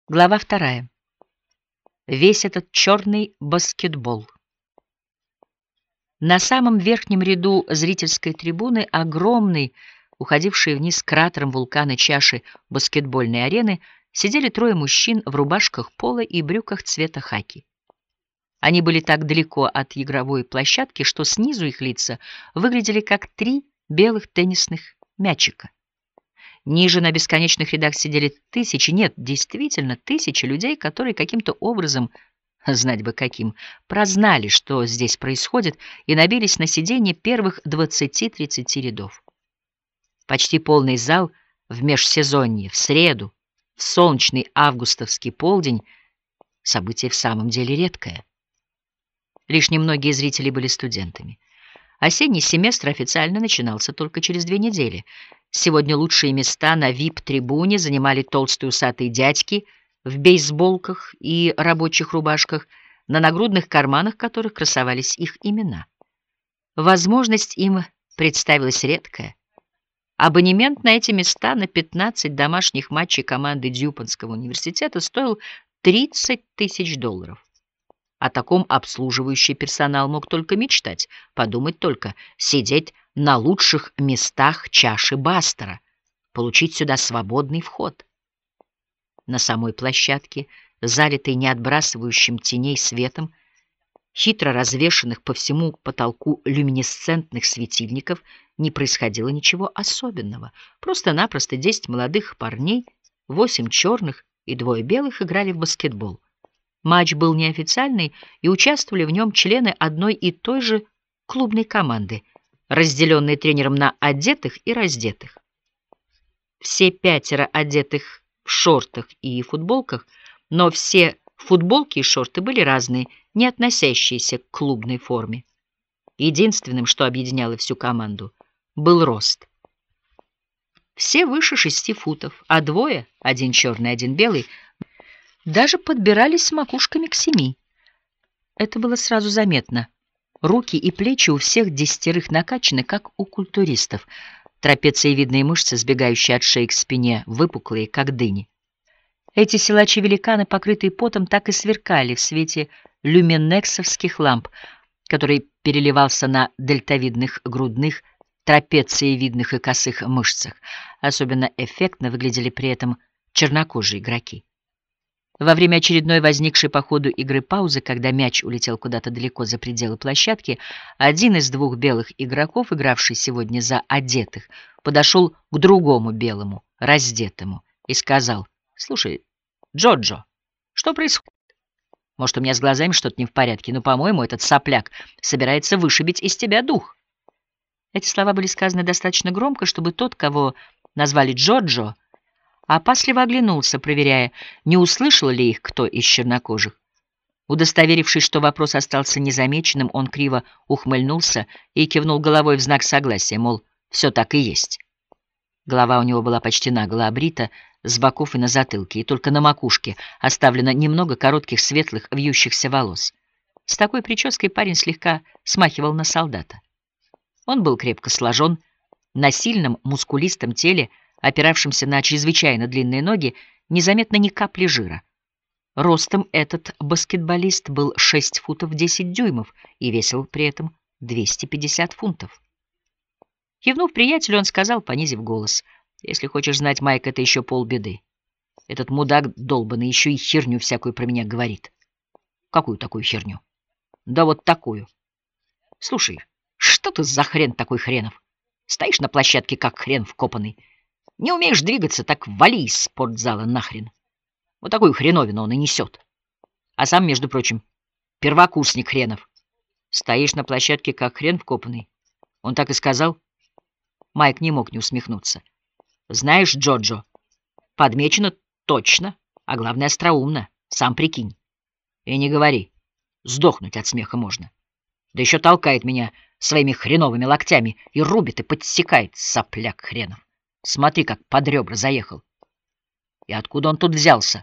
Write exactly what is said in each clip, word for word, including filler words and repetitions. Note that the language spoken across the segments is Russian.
Глава вторая. Весь этот черный баскетбол. На самом верхнем ряду зрительской трибуны, огромной, уходившей вниз кратером вулкана чаши баскетбольной арены, сидели трое мужчин в рубашках пола и брюках цвета хаки. Они были так далеко от игровой площадки, что снизу их лица выглядели как три белых теннисных мячика. Ниже на бесконечных рядах сидели тысячи, нет, действительно, тысячи людей, которые каким-то образом, знать бы каким, прознали, что здесь происходит, и набились на сиденье первых двадцати-тридцати рядов. Почти полный зал в межсезонье, в среду, в солнечный августовский полдень, событие в самом деле редкое. Лишь немногие зрители были студентами. Осенний семестр официально начинался только через две недели. Сегодня лучшие места на ви ай пи-трибуне занимали толстые усатые дядьки в бейсболках и рабочих рубашках, на нагрудных карманах которых красовались их имена. Возможность им представилась редкая. Абонемент на эти места на пятнадцать домашних матчей команды Дьюпонского университета стоил тридцать тысяч долларов. О таком обслуживающий персонал мог только мечтать, подумать только, сидеть на лучших местах чаши Бастера, получить сюда свободный вход. На самой площадке, залитой не отбрасывающим теней светом, хитро развешанных по всему потолку люминесцентных светильников, не происходило ничего особенного. Просто-напросто десять молодых парней, восемь черных и двое белых играли в баскетбол. Матч был неофициальный, и участвовали в нем члены одной и той же клубной команды, разделенные тренером на одетых и раздетых. Все пятеро одетых в шортах и футболках, но все футболки и шорты были разные, не относящиеся к клубной форме. Единственным, что объединяло всю команду, был рост. Все выше шести футов, а двое, один черный, один белый, даже подбирались макушками к семи. Это было сразу заметно. Руки и плечи у всех десятерых накачаны, как у культуристов. Трапециевидные мышцы, сбегающие от шеи к спине, выпуклые, как дыни. Эти силачи-великаны, покрытые потом, так и сверкали в свете люминексовских ламп, который переливался на дельтовидных грудных, трапециевидных и косых мышцах. Особенно эффектно выглядели при этом чернокожие игроки. Во время очередной возникшей по ходу игры паузы, когда мяч улетел куда-то далеко за пределы площадки, один из двух белых игроков, игравший сегодня за одетых, подошел к другому белому, раздетому, и сказал: «Слушай, Джоджо, что происходит? Может, у меня с глазами что-то не в порядке, но, по-моему, этот сопляк собирается вышибить из тебя дух». Эти слова были сказаны достаточно громко, чтобы тот, кого назвали Джоджо, опасливо оглянулся, проверяя, не услышал ли их кто из чернокожих. Удостоверившись, что вопрос остался незамеченным, он криво ухмыльнулся и кивнул головой в знак согласия, мол, все так и есть. Голова у него была почти наголо обрита, с боков и на затылке, и только на макушке оставлено немного коротких светлых вьющихся волос. С такой прической парень слегка смахивал на солдата. Он был крепко сложен, на сильном мускулистом теле, опиравшимся на чрезвычайно длинные ноги, незаметно ни капли жира. Ростом этот баскетболист был шесть футов десять дюймов и весил при этом двести пятьдесят фунтов. Кивнув приятелю, он сказал, понизив голос: «Если хочешь знать, Майк, это еще полбеды. Этот мудак долбанный еще и херню всякую про меня говорит». «Какую такую херню?» «Да вот такую. Слушай, что ты за хрен такой хренов? Стоишь на площадке, как хрен вкопанный. Не умеешь двигаться, так вали из спортзала нахрен. Вот такую хреновину он и несет. А сам, между прочим, первокурсник хренов. Стоишь на площадке, как хрен вкопанный. Он так и сказал». Майк не мог не усмехнуться. «Знаешь, Джоджо, подмечено точно, а главное остроумно. Сам прикинь. И не говори. Сдохнуть от смеха можно. Да еще толкает меня своими хреновыми локтями и рубит и подсекает, сопляк хренов. Смотри, как под ребра заехал. И откуда он тут взялся?»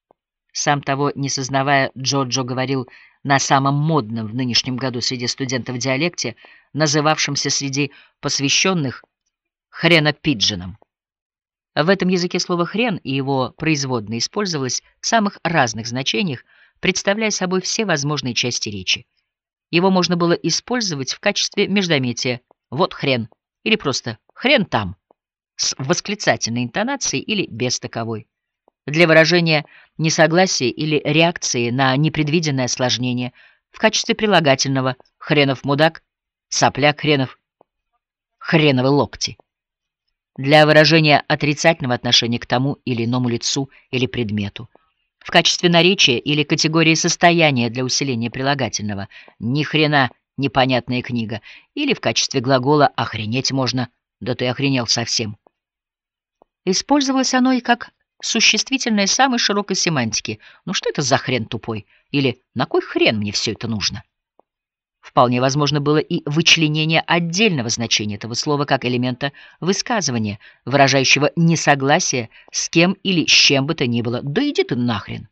Сам того не сознавая, Джоджо говорил на самом модном в нынешнем году среди студентов диалекте, называвшемся среди посвященных хрена-пиджином. В этом языке слово «хрен» и его производное использовалось в самых разных значениях, представляя собой все возможные части речи. Его можно было использовать в качестве междометия «вот хрен» или просто «хрен там» с восклицательной интонацией или без таковой. Для выражения несогласия или реакции на непредвиденное осложнение в качестве прилагательного «хренов мудак», «сопляк хренов», «хреновы локти». Для выражения отрицательного отношения к тому или иному лицу или предмету. В качестве наречия или категории состояния для усиления прилагательного «ни хрена непонятная книга» или в качестве глагола «охренеть можно», «да ты охренел совсем». Использовалось оно и как существительное самой широкой семантики «ну что это за хрен тупой?» или «на кой хрен мне все это нужно?». Вполне возможно было и вычленение отдельного значения этого слова как элемента высказывания, выражающего несогласие с кем или с чем бы то ни было. Да иди ты нахрен.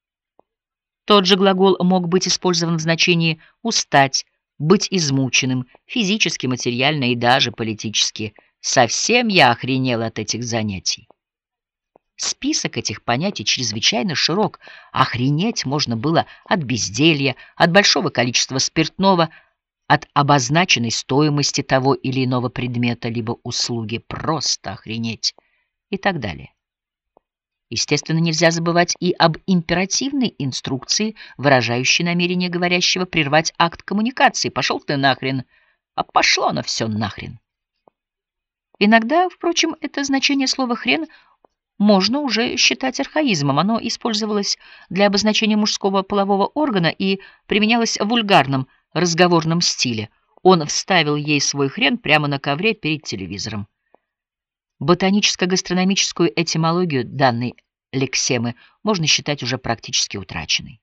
Тот же глагол мог быть использован в значении «устать», «быть измученным», физически, материально и даже политически. Совсем я охренел от этих занятий. Список этих понятий чрезвычайно широк. Охренеть можно было от безделья, от большого количества спиртного, от обозначенной стоимости того или иного предмета либо услуги, просто охренеть и так далее. Естественно, нельзя забывать и об императивной инструкции, выражающей намерение говорящего прервать акт коммуникации. Пошел ты нахрен, а пошло оно все нахрен. Иногда, впрочем, это значение слова «хрен» можно уже считать архаизмом. Оно использовалось для обозначения мужского полового органа и применялось в вульгарном разговорном стиле. Он вставил ей свой хрен прямо на ковре перед телевизором. Ботаническо-гастрономическую этимологию данной лексемы можно считать уже практически утраченной.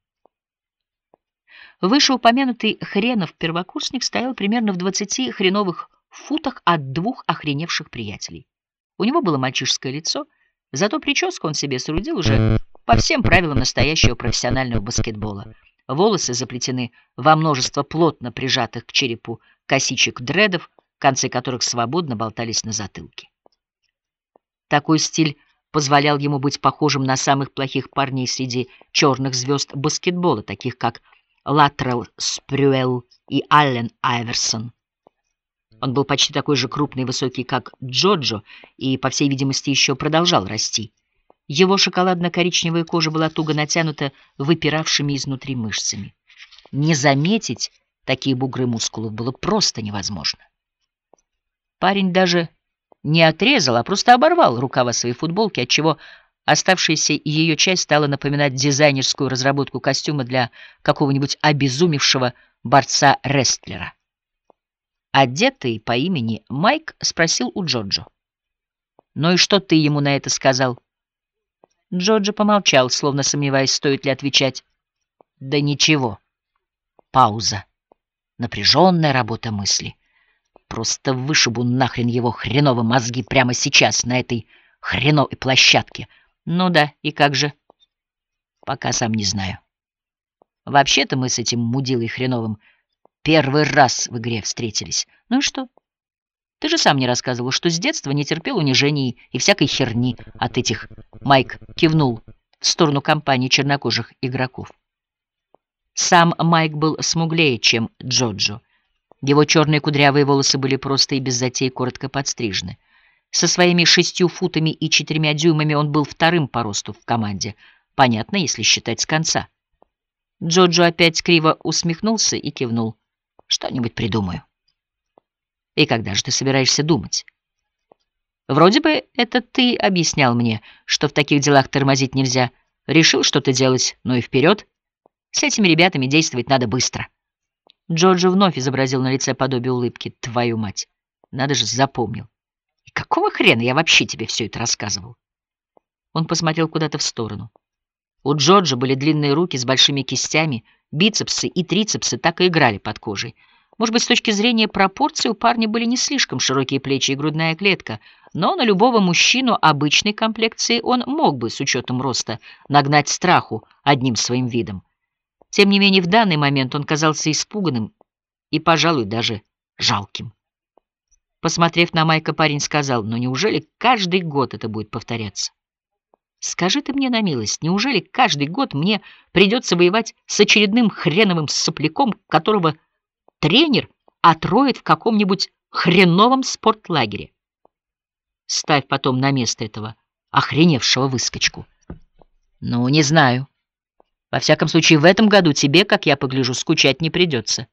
Вышеупомянутый хренов первокурсник стоял примерно в двадцати хреновых футах от двух охреневших приятелей. У него было мальчишеское лицо, зато прическу он себе соорудил уже по всем правилам настоящего профессионального баскетбола. Волосы заплетены во множество плотно прижатых к черепу косичек дредов, концы которых свободно болтались на затылке. Такой стиль позволял ему быть похожим на самых плохих парней среди черных звезд баскетбола, таких как Латрелл Спрюэлл и Аллен Айверсон. Он был почти такой же крупный и высокий, как Джоджо, и, по всей видимости, еще продолжал расти. Его шоколадно-коричневая кожа была туго натянута выпиравшими изнутри мышцами. Не заметить такие бугры мускулов было просто невозможно. Парень даже не отрезал, а просто оборвал рукава своей футболки, отчего оставшаяся ее часть стала напоминать дизайнерскую разработку костюма для какого-нибудь обезумевшего борца-рестлера. Одетый по имени Майк спросил у Джоджо: «Ну и что ты ему на это сказал?» Джоджо помолчал, словно сомневаясь, стоит ли отвечать. «Да ничего». Пауза. Напряженная работа мысли. Просто вышибу нахрен его хреново мозги прямо сейчас на этой хреновой площадке. Ну да, и как же? Пока сам не знаю. Вообще-то мы с этим мудилой хреновым первый раз в игре встретились. Ну и что? Ты же сам мне рассказывал, что с детства не терпел унижений и всякой херни от этих... Майк кивнул в сторону компании чернокожих игроков. Сам Майк был смуглее, чем Джоджо. Его черные кудрявые волосы были просто и без затей коротко подстрижены. Со своими шестью футами и четырьмя дюймами он был вторым по росту в команде. Понятно, если считать с конца. Джоджо опять криво усмехнулся и кивнул. Что-нибудь придумаю. И когда же ты собираешься думать? Вроде бы это ты объяснял мне, что в таких делах тормозить нельзя. Решил что-то делать, ну и вперед. С этими ребятами действовать надо быстро. Джоджо вновь изобразил на лице подобие улыбки. Твою мать, надо же, запомнил. И какого хрена я вообще тебе все это рассказывал? Он посмотрел куда-то в сторону. У Джоджо были длинные руки с большими кистями, бицепсы и трицепсы так и играли под кожей. Может быть, с точки зрения пропорций у парня были не слишком широкие плечи и грудная клетка, но на любого мужчину обычной комплекции он мог бы, с учетом роста, нагнать страху одним своим видом. Тем не менее, в данный момент он казался испуганным и, пожалуй, даже жалким. Посмотрев на Майка, парень сказал: «Ну неужели каждый год это будет повторяться? Скажи ты мне на милость, неужели каждый год мне придется воевать с очередным хреновым сопляком, которого тренер отроет в каком-нибудь хреновом спортлагере? Ставь потом на место этого охреневшего выскочку». «Ну, не знаю. Во всяком случае, в этом году тебе, как я погляжу, скучать не придется».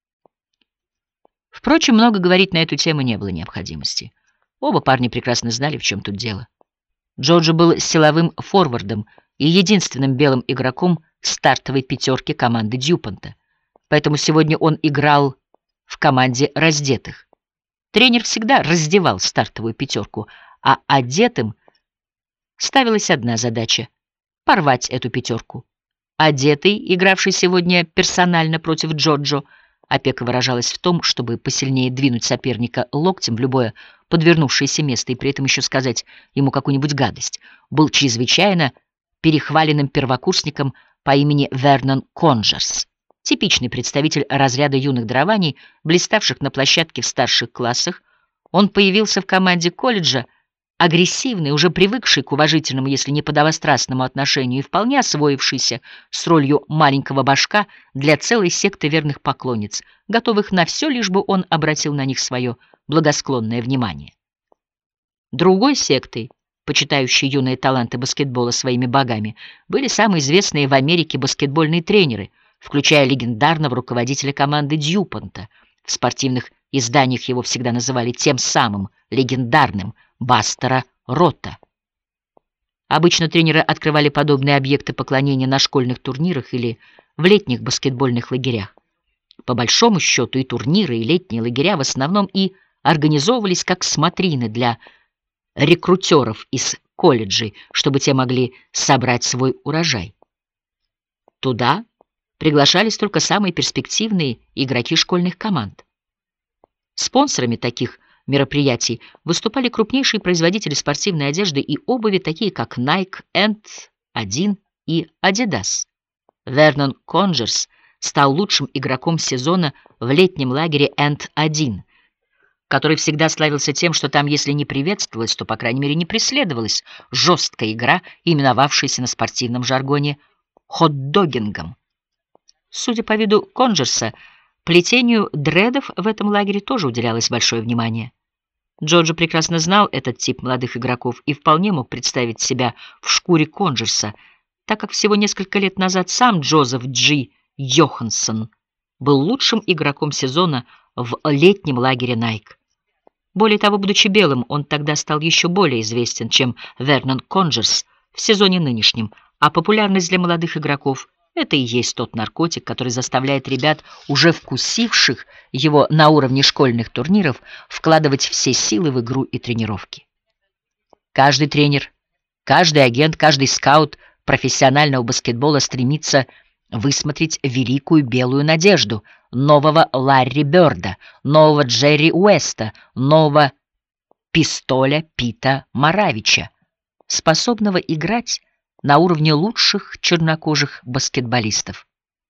Впрочем, много говорить на эту тему не было необходимости. Оба парня прекрасно знали, в чем тут дело. Джорджо был силовым форвардом и единственным белым игроком стартовой пятерки команды Дьюпонта, поэтому сегодня он играл в команде раздетых. Тренер всегда раздевал стартовую пятерку, а одетым ставилась одна задача — порвать эту пятерку. Одетый, игравший сегодня персонально против Джорджо, опека выражалась в том, чтобы посильнее двинуть соперника локтем в любое подвернувшееся место и при этом еще сказать ему какую-нибудь гадость, был чрезвычайно перехваленным первокурсником по имени Вернон Конджерс, типичный представитель разряда юных дарований, блиставших на площадке в старших классах. Он появился в команде колледжа, агрессивный, уже привыкший к уважительному, если не подобострастному отношению, и вполне освоившийся с ролью маленького башка для целой секты верных поклонниц, готовых на все, лишь бы он обратил на них свое благосклонное внимание. Другой сектой, почитающей юные таланты баскетбола своими богами, были самые известные в Америке баскетбольные тренеры, включая легендарного руководителя команды Дьюпонта. В спортивных изданиях его всегда называли тем самым легендарным Бастера Ротта. Обычно тренеры открывали подобные объекты поклонения на школьных турнирах или в летних баскетбольных лагерях. По большому счету и турниры, и летние лагеря в основном и организовывались как смотрины для рекрутеров из колледжей, чтобы те могли собрать свой урожай. Туда приглашались только самые перспективные игроки школьных команд. Спонсорами таких мероприятий выступали крупнейшие производители спортивной одежды и обуви, такие как Nike, энд один и Adidas. Вернон Конджерс стал лучшим игроком сезона в летнем лагере энд один, который всегда славился тем, что там, если не приветствовалась, то, по крайней мере, не преследовалась жесткая игра, именовавшаяся на спортивном жаргоне хот-догингом. Судя по виду Конджерса, плетению дредов в этом лагере тоже уделялось большое внимание. Джорджо прекрасно знал этот тип молодых игроков и вполне мог представить себя в шкуре Конджерса, так как всего несколько лет назад сам Джозеф Джи Йоханссон был лучшим игроком сезона в летнем лагере Nike. Более того, будучи белым, он тогда стал еще более известен, чем Вернон Конджерс в сезоне нынешнем, а популярность для молодых игроков — это и есть тот наркотик, который заставляет ребят, уже вкусивших его на уровне школьных турниров, вкладывать все силы в игру и тренировки. Каждый тренер, каждый агент, каждый скаут профессионального баскетбола стремится высмотреть великую белую надежду, нового Ларри Бёрда, нового Джерри Уэста, нового Пистоля Пита Маравича, способного играть на уровне лучших чернокожих баскетболистов,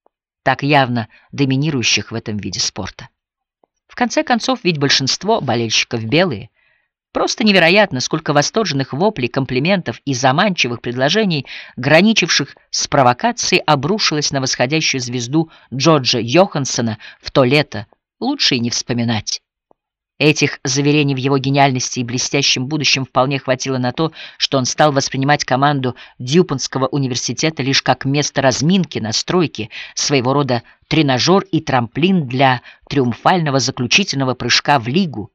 так явно доминирующих в этом виде спорта. В конце концов, ведь большинство болельщиков белые. Просто невероятно, сколько восторженных воплей, комплиментов и заманчивых предложений, граничивших с провокацией, обрушилось на восходящую звезду Джорджа Йоханссона в то лето, лучше и не вспоминать. Этих заверений в его гениальности и блестящем будущем вполне хватило на то, что он стал воспринимать команду Дьюпонтского университета лишь как место разминки на стройке, своего рода тренажер и трамплин для триумфального заключительного прыжка в лигу.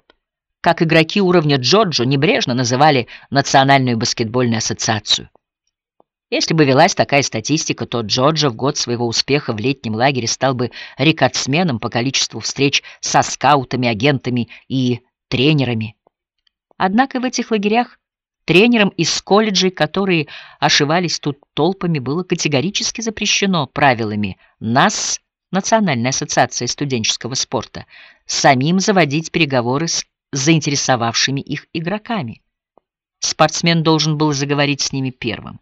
Как игроки уровня Джорджо небрежно называли Национальную баскетбольную ассоциацию. Если бы велась такая статистика, то Джорджо в год своего успеха в летнем лагере стал бы рекордсменом по количеству встреч со скаутами, агентами и тренерами. Однако в этих лагерях тренерам из колледжей, которые ошивались тут толпами, было категорически запрещено правилами НАС, Национальной ассоциации студенческого спорта, самим заводить переговоры с заинтересовавшими их игроками. Спортсмен должен был заговорить с ними первым.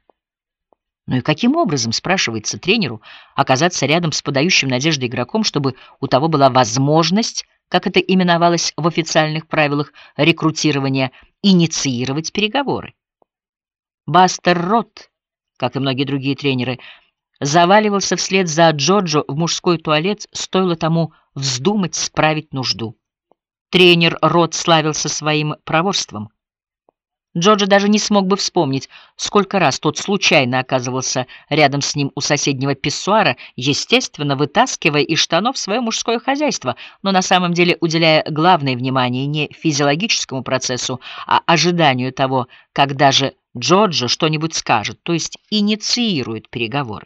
Ну и каким образом, спрашивается тренеру, оказаться рядом с подающим надежды игроком, чтобы у того была возможность как это именовалось в официальных правилах рекрутирования, инициировать переговоры. Бастер Рот, как и многие другие тренеры, заваливался вслед за Джоджо в мужской туалет, стоило тому вздумать справить нужду. Тренер Рот славился своим проворством. Джоджо даже не смог бы вспомнить, сколько раз тот случайно оказывался рядом с ним у соседнего писсуара, естественно, вытаскивая из штанов свое мужское хозяйство, но на самом деле уделяя главное внимание не физиологическому процессу, а ожиданию того, когда же Джоджо что-нибудь скажет, то есть инициирует переговоры.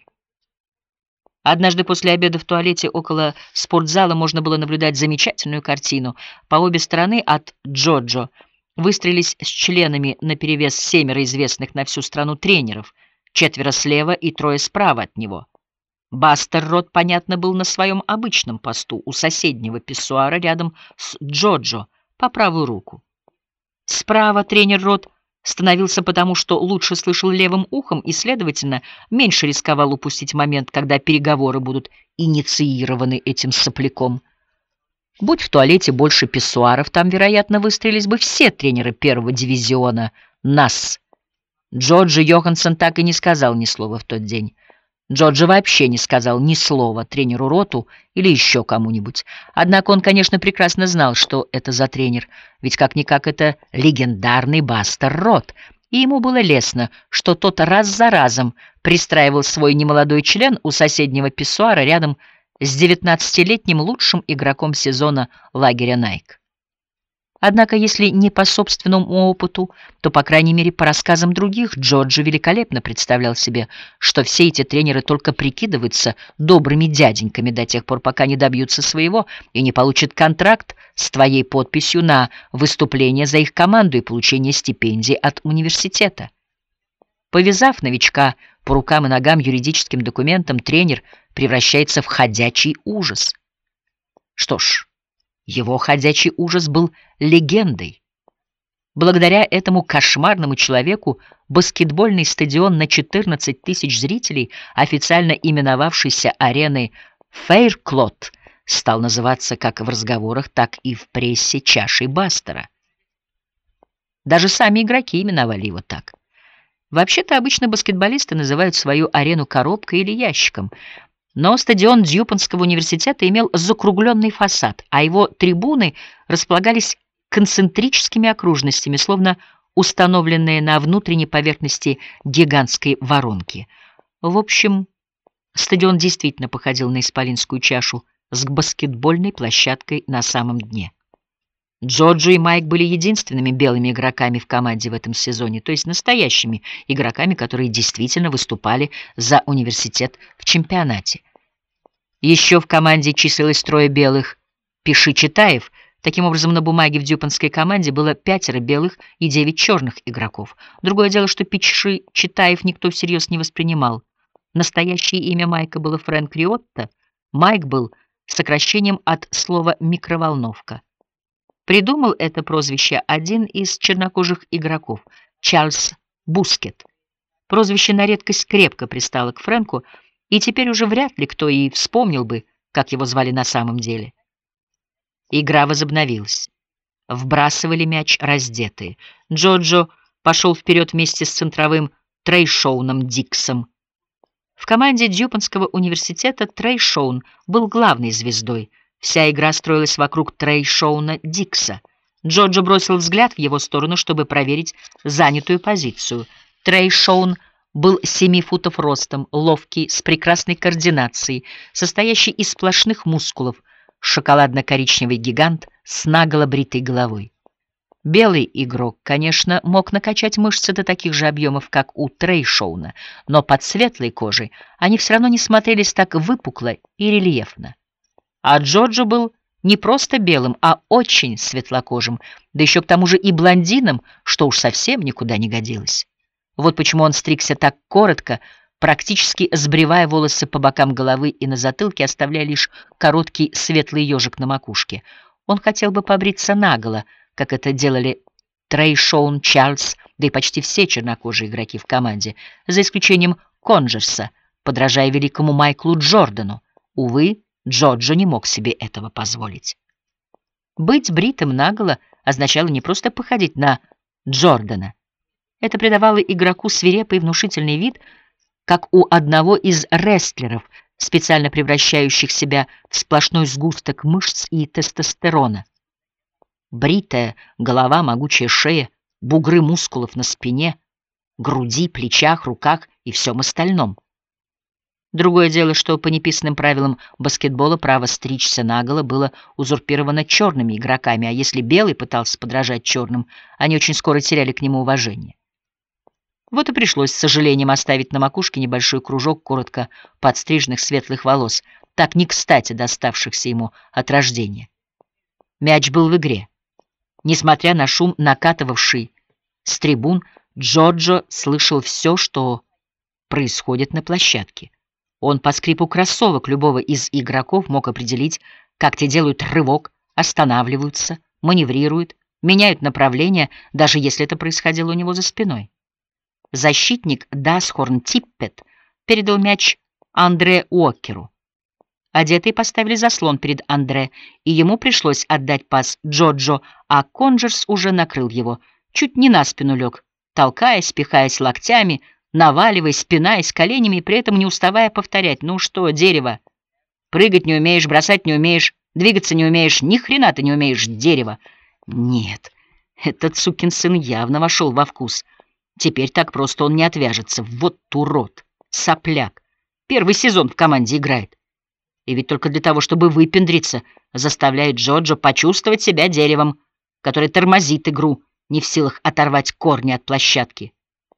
Однажды после обеда в туалете около спортзала можно было наблюдать замечательную картину. По обе стороны от Джоджо выстроились с членами наперевес семеро известных на всю страну тренеров, четверо слева и трое справа от него. Бастер Рот, понятно, был на своем обычном посту у соседнего писсуара рядом с Джоджо по правую руку. Справа тренер Рот становился потому, что лучше слышал левым ухом и, следовательно, меньше рисковал упустить момент, когда переговоры будут инициированы этим сопляком. Будь в туалете больше писсуаров, там, вероятно, выстроились бы все тренеры первого дивизиона НАС. Джоджо Йоханссон так и не сказал ни слова в тот день. Джоджо вообще не сказал ни слова тренеру Роту или еще кому-нибудь. Однако он, конечно, прекрасно знал, что это за тренер, ведь как-никак это легендарный Бастер Рот, и ему было лестно, что тот раз за разом пристраивал свой немолодой член у соседнего писсуара рядом с девятнадцатилетним лучшим игроком сезона лагеря Найк. Однако, если не по собственному опыту, то, по крайней мере, по рассказам других, Джоджо великолепно представлял себе, что все эти тренеры только прикидываются добрыми дяденьками до тех пор, пока не добьются своего и не получат контракт с твоей подписью на выступление за их команду и получение стипендий от университета. Повязав новичка по рукам и ногам юридическим документом, тренер превращается в ходячий ужас. Что ж, его ходячий ужас был легендой. Благодаря этому кошмарному человеку баскетбольный стадион на четырнадцать тысяч зрителей, официально именовавшийся ареной Фейрклот, стал называться как в разговорах, так и в прессе чашей Бастера. Даже сами игроки именовали его так. Вообще-то обычно баскетболисты называют свою арену коробкой или ящиком, но стадион Дьюпонского университета имел закругленный фасад, а его трибуны располагались концентрическими окружностями, словно установленные на внутренней поверхности гигантской воронки. В общем, стадион действительно походил на исполинскую чашу с баскетбольной площадкой на самом дне. Джоджо и Майк были единственными белыми игроками в команде в этом сезоне, то есть настоящими игроками, которые действительно выступали за университет в чемпионате. Еще в команде числилось трое белых Пиши-Читаев. Таким образом, на бумаге в дюпонской команде было пятеро белых и девять черных игроков. Другое дело, что Пиши-Читаев никто всерьез не воспринимал. Настоящее имя Майка было Фрэнк Риотто. Майк был сокращением от слова «микроволновка». Придумал это прозвище один из чернокожих игроков, Чарльз Бускет. Прозвище на редкость крепко пристало к Фрэнку, и теперь уже вряд ли кто и вспомнил бы, как его звали на самом деле. Игра возобновилась. Вбрасывали мяч раздетые. Джоджо пошел вперед вместе с центровым Трейшоуном Диксом. В команде Дьюпонского университета Трейшоун был главной звездой. Вся игра строилась вокруг Трейшоуна Дикса. Джоджо бросил взгляд в его сторону, чтобы проверить занятую позицию. Трейшоун был семи футов ростом, ловкий, с прекрасной координацией, состоящий из сплошных мускулов, шоколадно-коричневый гигант с наголо бритой головой. Белый игрок, конечно, мог накачать мышцы до таких же объемов, как у Трейшоуна, но под светлой кожей они все равно не смотрелись так выпукло и рельефно. А Джоджо был не просто белым, а очень светлокожим, да еще к тому же и блондином, что уж совсем никуда не годилось. Вот почему он стригся так коротко, практически сбривая волосы по бокам головы и на затылке, оставляя лишь короткий светлый ежик на макушке. Он хотел бы побриться наголо, как это делали Трейшоун, Чарльз, да и почти все чернокожие игроки в команде, за исключением Конджерса, подражая великому Майклу Джордану. Увы, Джоджо не мог себе этого позволить. Быть бритым наголо означало не просто походить на Джордана. Это придавало игроку свирепый и внушительный вид, как у одного из рестлеров, специально превращающих себя в сплошной сгусток мышц и тестостерона. Бритая голова, могучая шея, бугры мускулов на спине, груди, плечах, руках и всем остальном. Другое дело, что по неписанным правилам баскетбола право стричься наголо было узурпировано черными игроками, а если белый пытался подражать черным, они очень скоро теряли к нему уважение. Вот и пришлось с сожалением оставить на макушке небольшой кружок коротко подстриженных светлых волос, так не кстати доставшихся ему от рождения. Мяч был в игре. Несмотря на шум, накатывавший с трибун, Джорджо слышал все, что происходит на площадке. Он по скрипу кроссовок любого из игроков мог определить, как те делают рывок, останавливаются, маневрируют, меняют направление, даже если это происходило у него за спиной. Защитник Дасхорн Типпет передал мяч Андре Уокеру. Одетые поставили заслон перед Андре, и ему пришлось отдать пас Джоджо, а Конджерс уже накрыл его, чуть не на спину лег, толкаясь, пихаясь локтями, наваливаясь, спинаясь коленями и при этом не уставая повторять: «Ну что, дерево, прыгать не умеешь, бросать не умеешь, двигаться не умеешь, ни хрена ты не умеешь, дерево». Нет, этот сукин сын явно вошел во вкус. Теперь так просто он не отвяжется. Вот урод, сопляк, первый сезон в команде играет. И ведь только для того, чтобы выпендриться, заставляет Джоджо почувствовать себя деревом, которое тормозит игру, не в силах оторвать корни от площадки.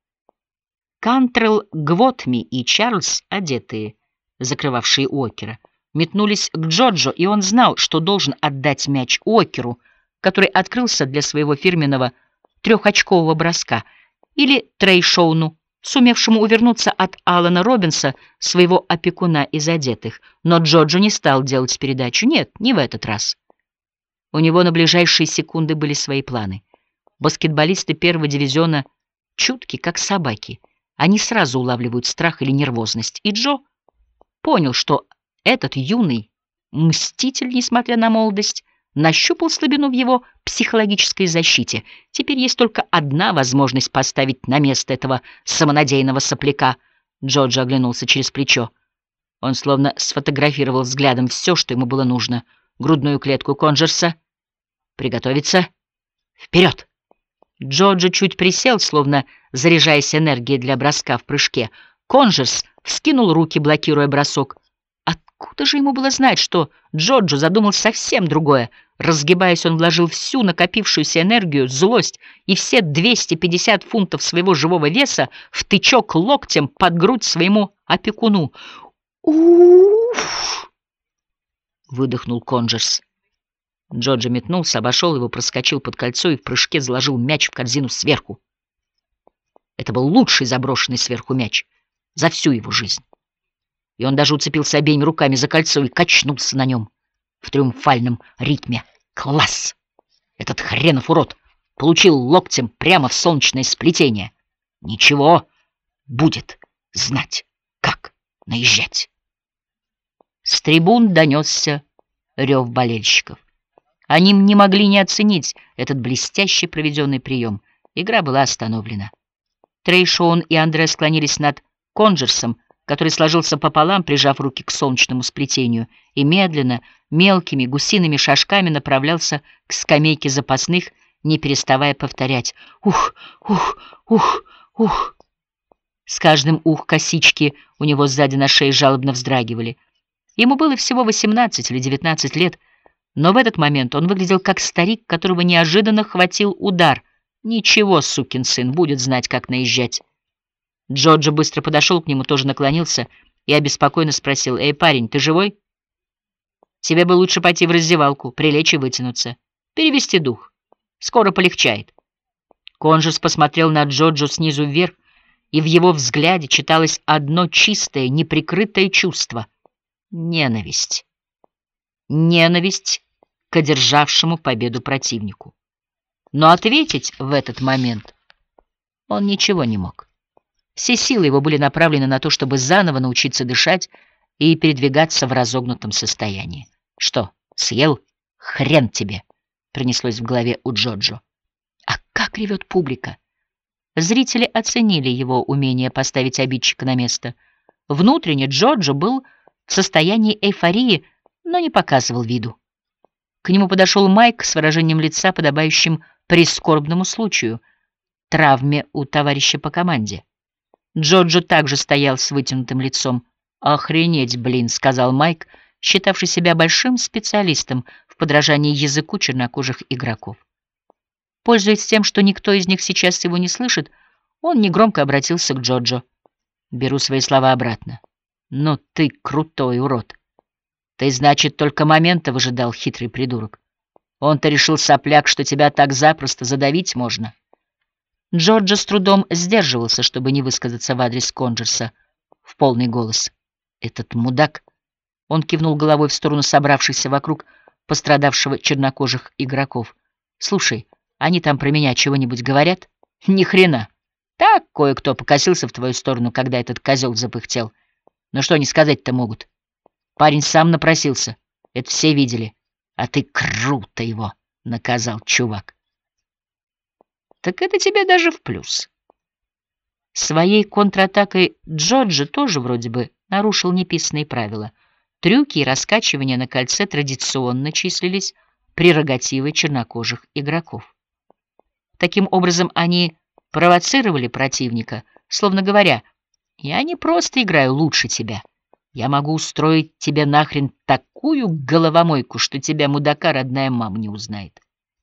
Кантрелл Гвотми и Чарльз, одетые, закрывавшие Уокера, метнулись к Джоджо, и он знал, что должен отдать мяч Уокеру, который открылся для своего фирменного трехочкового броска, или Трейшоуну, сумевшему увернуться от Алана Робинса, своего опекуна из одетых. Но Джоджо не стал делать передачу. Нет, не в этот раз. У него на ближайшие секунды были свои планы. Баскетболисты первого дивизиона чутки, как собаки. Они сразу улавливают страх или нервозность. И Джо понял, что этот юный мститель, несмотря на молодость, нащупал слабину в его психологической защите. Теперь есть только одна возможность поставить на место этого самонадеянного сопляка. Джорджо оглянулся через плечо. Он словно сфотографировал взглядом все, что ему было нужно. Грудную клетку Конджерса. Приготовиться. Вперед! Джорджо чуть присел, словно заряжаясь энергией для броска в прыжке. Конджерс вскинул руки, блокируя бросок. Откуда же ему было знать, что Джорджо задумал совсем другое? Разгибаясь, он вложил всю накопившуюся энергию, злость и все двести пятьдесят фунтов своего живого веса в тычок локтем под грудь своему опекуну. «Уф!» — выдохнул Конджерс. Джорджо метнулся, обошел его, проскочил под кольцо и в прыжке заложил мяч в корзину сверху. Это был лучший заброшенный сверху мяч за всю его жизнь. И он даже уцепился обеими руками за кольцо и качнулся на нем в триумфальном ритме. Класс! Этот хренов урод получил локтем прямо в солнечное сплетение. Ничего, будет знать, как наезжать. С трибун донесся рев болельщиков. Они не могли не оценить этот блестяще проведенный прием. Игра была остановлена. Трейшоун и Андре склонились над Конджерсом, который сложился пополам, прижав руки к солнечному сплетению, и медленно, мелкими гусиными шажками направлялся к скамейке запасных, не переставая повторять: «Ух, ух, ух, ух». С каждым «ух» косички у него сзади на шее жалобно вздрагивали. Ему было всего восемнадцать или девятнадцать лет, но в этот момент он выглядел как старик, которого неожиданно хватил удар. Ничего, сукин сын, будет знать, как наезжать. Джорджо быстро подошел к нему, тоже наклонился и обеспокоенно спросил: «Эй, парень, ты живой? Тебе бы лучше пойти в раздевалку, прилечь и вытянуться, перевести дух. Скоро полегчает». Конджерс посмотрел на Джорджо снизу вверх, и в его взгляде читалось одно чистое, неприкрытое чувство — ненависть. Ненависть к одержавшему победу противнику. Но ответить в этот момент он ничего не мог. Все силы его были направлены на то, чтобы заново научиться дышать и передвигаться в разогнутом состоянии. Что, съел? Хрен тебе! пронеслось в голове у Джоджо. А как ревет публика! Зрители оценили его умение поставить обидчика на место. Внутренне Джоджо был в состоянии эйфории, но не показывал виду. К нему подошел Майк с выражением лица, подобающим прискорбному случаю — травме у товарища по команде. Джоджо также стоял с вытянутым лицом. «Охренеть, блин», — сказал Майк, считавший себя большим специалистом в подражании языку чернокожих игроков. Пользуясь тем, что никто из них сейчас его не слышит, он негромко обратился к Джоджо. «Беру свои слова обратно. Но ты крутой урод. Ты, значит, только момента выжидал, хитрый придурок. Он-то решил, сопляк, что тебя так запросто задавить можно». Джорджо с трудом сдерживался, чтобы не высказаться в адрес Конджерса в полный голос. «Этот мудак...» Он кивнул головой в сторону собравшихся вокруг пострадавшего чернокожих игроков. «Слушай, они там про меня чего-нибудь говорят?» «Ни хрена. Так кое-кто покосился в твою сторону, когда этот козел запыхтел. Но что они сказать-то могут? Парень сам напросился. Это все видели. А ты круто его наказал, чувак». «Так это тебе даже в плюс». Своей контратакой Джоджо тоже вроде бы нарушил неписанные правила. Трюки и раскачивания на кольце традиционно числились прерогативой чернокожих игроков. Таким образом, они провоцировали противника, словно говоря: «Я не просто играю лучше тебя. Я могу устроить тебе нахрен такую головомойку, что тебя, мудака, родная мама не узнает».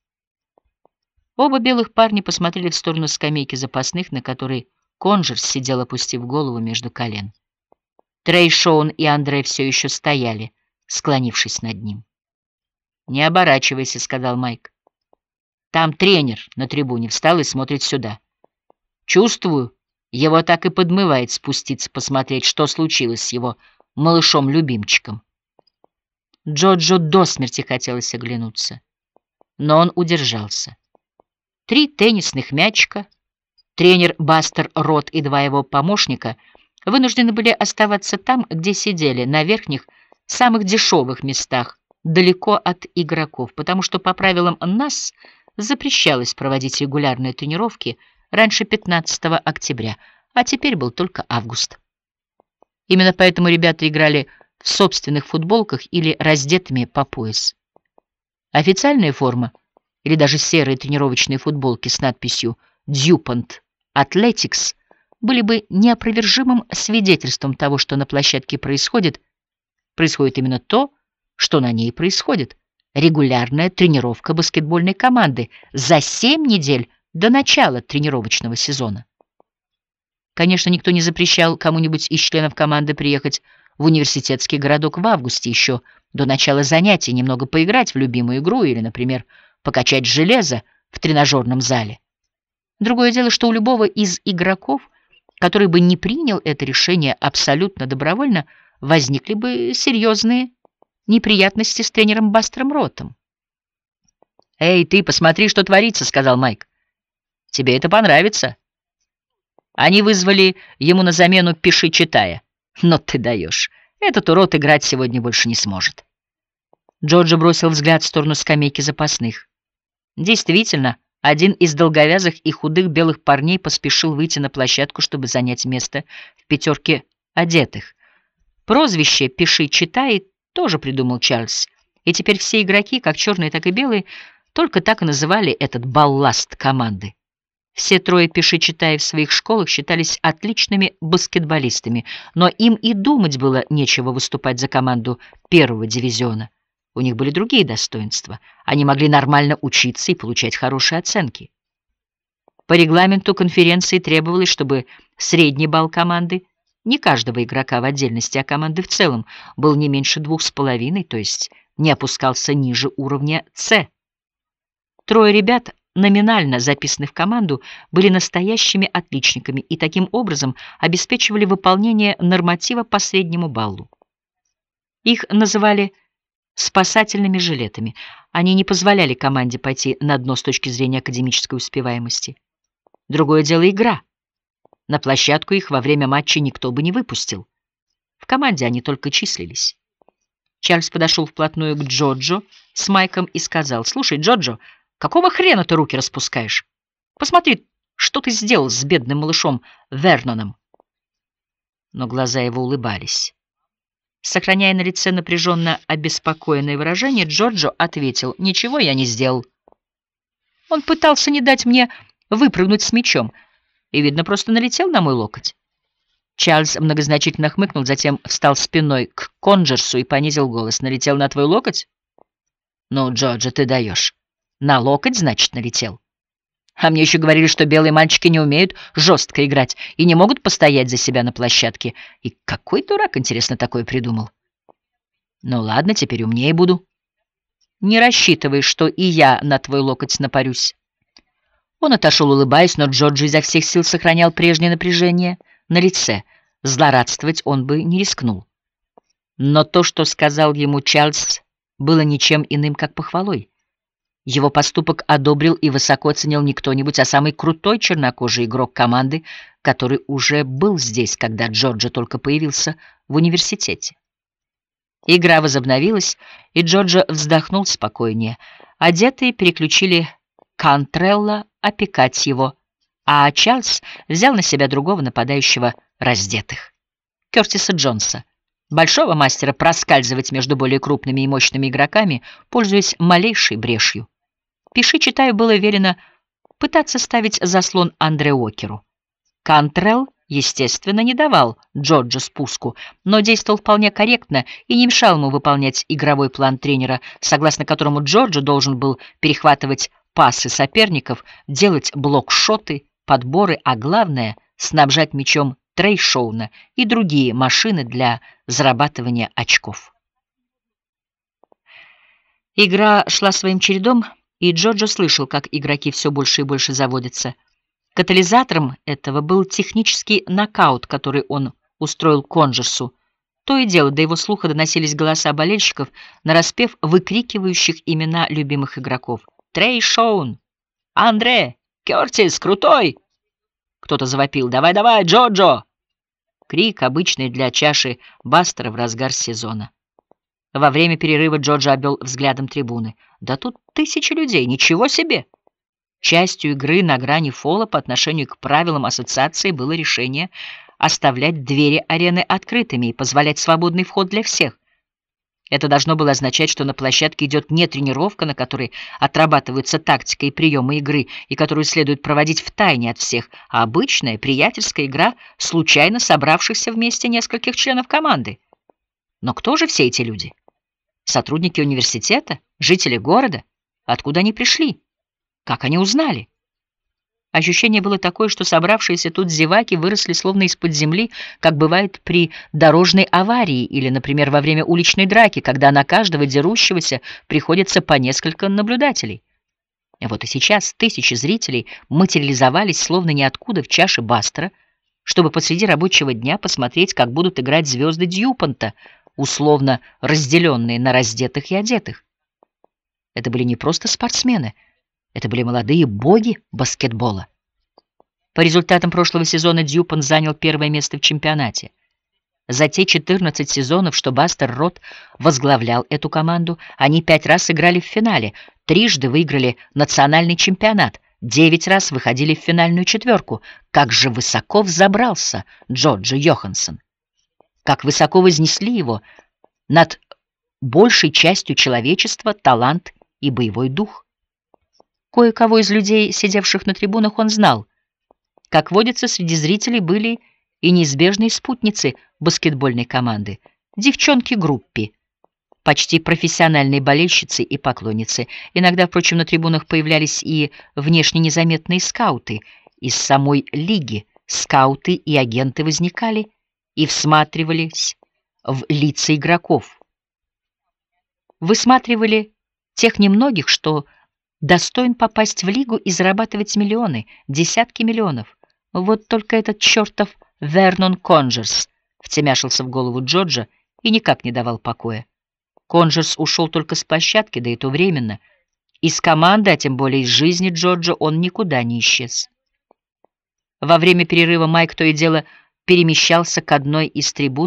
Оба белых парня посмотрели в сторону скамейки запасных, на которой Конджерс сидел, опустив голову между колен. Трей, Шоун и Андре все еще стояли, склонившись над ним. «Не оборачивайся», — сказал Майк. «Там тренер на трибуне встал и смотрит сюда. Чувствую, его так и подмывает спуститься посмотреть, что случилось с его малышом-любимчиком». Джоджо до смерти хотелось оглянуться, но он удержался. Три теннисных мячика, тренер Бастер Рот и два его помощника вынуждены были оставаться там, где сидели, на верхних, самых дешевых местах, далеко от игроков, потому что по правилам НАС запрещалось проводить регулярные тренировки раньше пятнадцатого октября, а теперь был только август. Именно поэтому ребята играли в собственных футболках или раздетыми по пояс. Официальная форма или даже серые тренировочные футболки с надписью «Дьюпонт Атлетикс» были бы неопровержимым свидетельством того, что на площадке происходит, происходит именно то, что на ней происходит. Регулярная тренировка баскетбольной команды за семь недель до начала тренировочного сезона. Конечно, никто не запрещал кому-нибудь из членов команды приехать в университетский городок в августе, еще до начала занятий, немного поиграть в любимую игру или, например, покачать железо в тренажерном зале. Другое дело, что у любого из игроков, который бы не принял это решение абсолютно добровольно, возникли бы серьезные неприятности с тренером Бастером Ротом. «Эй, ты, посмотри, что творится», — сказал Майк. «Тебе это понравится». Они вызвали ему на замену «Пиши, читая». «Но ты даешь. Этот урод играть сегодня больше не сможет». Джорджо бросил взгляд в сторону скамейки запасных. Действительно, один из долговязых и худых белых парней поспешил выйти на площадку, чтобы занять место в пятерке одетых. Прозвище «Пиши, читай» тоже придумал Чарльз, и теперь все игроки, как черные, так и белые, только так и называли этот балласт команды. Все трое «Пиши, читай» в своих школах считались отличными баскетболистами, но им и думать было нечего выступать за команду первого дивизиона. У них были другие достоинства. Они могли нормально учиться и получать хорошие оценки. По регламенту конференции требовалось, чтобы средний балл команды, не каждого игрока в отдельности, а команды в целом, был не меньше двух с половиной, то есть не опускался ниже уровня С. Трое ребят, номинально записанных в команду, были настоящими отличниками и таким образом обеспечивали выполнение норматива по среднему баллу. Их называли спасательными жилетами. Они не позволяли команде пойти на дно с точки зрения академической успеваемости. Другое дело — игра. На площадку их во время матча никто бы не выпустил. В команде они только числились. Чарльз подошел вплотную к Джоджо с Майком и сказал: «Слушай, Джоджо, какого хрена ты руки распускаешь? Посмотри, что ты сделал с бедным малышом Верноном». Но глаза его улыбались. Сохраняя на лице напряженно обеспокоенное выражение, Джоджо ответил: «Ничего я не сделал. Он пытался не дать мне выпрыгнуть с мячом и, видно, просто налетел на мой локоть». Чарльз многозначительно хмыкнул, затем встал спиной к Конджерсу и понизил голос: «Налетел на твой локоть? Ну, Джоджо, ты даешь. На локоть, значит, налетел? А мне еще говорили, что белые мальчики не умеют жестко играть и не могут постоять за себя на площадке. И какой дурак, интересно, такое придумал? Ну ладно, теперь умнее буду. Не рассчитывай, что и я на твой локоть напарюсь». Он отошел, улыбаясь, но Джоджо изо всех сил сохранял прежнее напряжение на лице. Злорадствовать он бы не рискнул. Но то, что сказал ему Чарльз, было ничем иным, как похвалой. Его поступок одобрил и высоко оценил не кто-нибудь, а самый крутой чернокожий игрок команды, который уже был здесь, когда Джорджо только появился в университете. Игра возобновилась, и Джорджо вздохнул спокойнее. Одетые переключили Кантрелла опекать его, а Чарльз взял на себя другого нападающего раздетых, Кертиса Джонса, большого мастера проскальзывать между более крупными и мощными игроками, пользуясь малейшей брешью. Пиши, читаю, было велено пытаться ставить заслон Андре Уокеру. Кантрелл, естественно, не давал Джорджу спуску, но действовал вполне корректно и не мешал ему выполнять игровой план тренера, согласно которому Джорджо должен был перехватывать пасы соперников, делать блок-шоты, подборы, а главное — снабжать мячом Трей Шоуна и другие машины для зарабатывания очков. Игра шла своим чередом, и Джорджо слышал, как игроки все больше и больше заводятся. Катализатором этого был технический нокаут, который он устроил Конджерсу. То и дело до его слуха доносились голоса болельщиков, нараспев выкрикивающих имена любимых игроков. «Трей Шоун! Андре! Кертис! Крутой!» Кто-то завопил: «Давай-давай, Джоджо!» Крик, обычный для чаши Бастера в разгар сезона. Во время перерыва Джоджо обвел взглядом трибуны. Да тут тысячи людей, ничего себе! Частью игры на грани фола по отношению к правилам ассоциации было решение оставлять двери арены открытыми и позволять свободный вход для всех. Это должно было означать, что на площадке идет не тренировка, на которой отрабатываются тактика и приемы игры, и которую следует проводить втайне от всех, а обычная приятельская игра случайно собравшихся вместе нескольких членов команды. Но кто же все эти люди? Сотрудники университета? Жители города? Откуда они пришли? Как они узнали? Ощущение было такое, что собравшиеся тут зеваки выросли словно из-под земли, как бывает при дорожной аварии или, например, во время уличной драки, когда на каждого дерущегося приходится по несколько наблюдателей. Вот и сейчас тысячи зрителей материализовались словно ниоткуда в чаше Бастера, чтобы посреди рабочего дня посмотреть, как будут играть звезды Дьюпонта, условно разделенные на раздетых и одетых. Это были не просто спортсмены, это были молодые боги баскетбола. По результатам прошлого сезона Дьюпонт занял первое место в чемпионате. За те четырнадцать сезонов, что Бастер Рот возглавлял эту команду, они пять раз играли в финале, трижды выиграли национальный чемпионат, девять раз выходили в финальную четверку. Как же высоко взобрался Джорджо Йоханссон! Как высоко вознесли его над большей частью человечества талант и боевой дух! Кое-кого из людей, сидевших на трибунах, он знал. Как водится, среди зрителей были и неизбежные спутницы баскетбольной команды, девчонки группи, почти профессиональные болельщицы и поклонницы. Иногда, впрочем, на трибунах появлялись и внешне незаметные скауты. Из самой лиги скауты и агенты возникали и всматривались в лица игроков. Высматривали тех немногих, что достоин попасть в лигу и зарабатывать миллионы, десятки миллионов. Вот только этот чертов Вернон Конджерс втемяшился в голову Джорджа и никак не давал покоя. Конджерс ушел только с площадки, да и то временно. Из команды, а тем более из жизни Джорджа, он никуда не исчез. Во время перерыва Майк то и дело перемещался к одной из трибун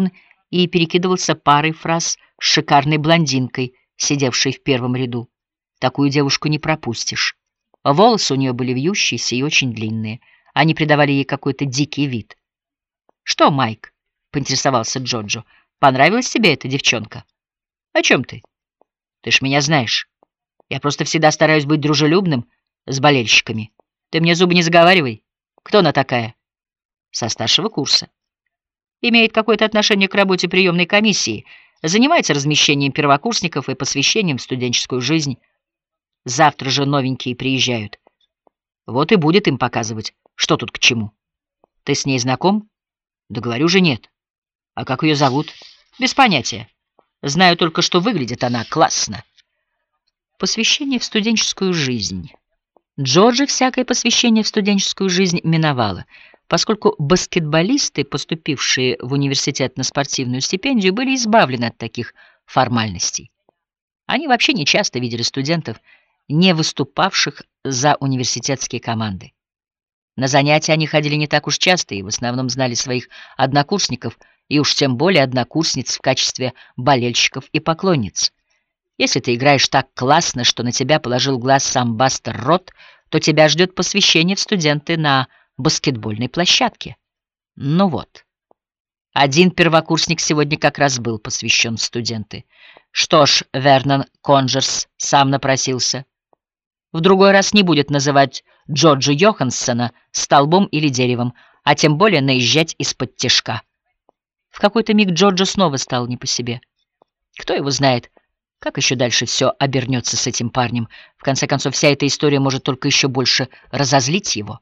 и перекидывался парой фраз с шикарной блондинкой, сидевшей в первом ряду. Такую девушку не пропустишь. Волосы у нее были вьющиеся и очень длинные. Они придавали ей какой-то дикий вид. «Что, Майк?» — поинтересовался Джоджо. «Понравилась тебе эта девчонка?» «О чем ты? Ты ж меня знаешь. Я просто всегда стараюсь быть дружелюбным с болельщиками. Ты мне зубы не заговаривай. Кто она такая?» «Со старшего курса. Имеет какое-то отношение к работе приемной комиссии. Занимается размещением первокурсников и посвящением в студенческую жизнь. Завтра же новенькие приезжают. Вот и будет им показывать, что тут к чему. Ты с ней знаком?» «Да говорю же, нет. А как ее зовут?» «Без понятия. Знаю только, что выглядит она классно». Посвящение в студенческую жизнь. Джорджи всякое посвящение в студенческую жизнь миновало, поскольку баскетболисты, поступившие в университет на спортивную стипендию, были избавлены от таких формальностей. Они вообще не часто видели студентов, не выступавших за университетские команды. На занятия они ходили не так уж часто и в основном знали своих однокурсников и уж тем более однокурсниц в качестве болельщиков и поклонниц. Если ты играешь так классно, что на тебя положил глаз сам Бастер Рот, то тебя ждет посвящение в студенты на баскетбольной площадке. Ну вот. Один первокурсник сегодня как раз был посвящен в студенты. Что ж, Вернон Конджерс сам напросился. В другой раз не будет называть Джорджа Йоханссона столбом или деревом, а тем более наезжать из-под тишка. В какой-то миг Джорджу снова стало не по себе. Кто его знает, как еще дальше все обернется с этим парнем. В конце концов, вся эта история может только еще больше разозлить его.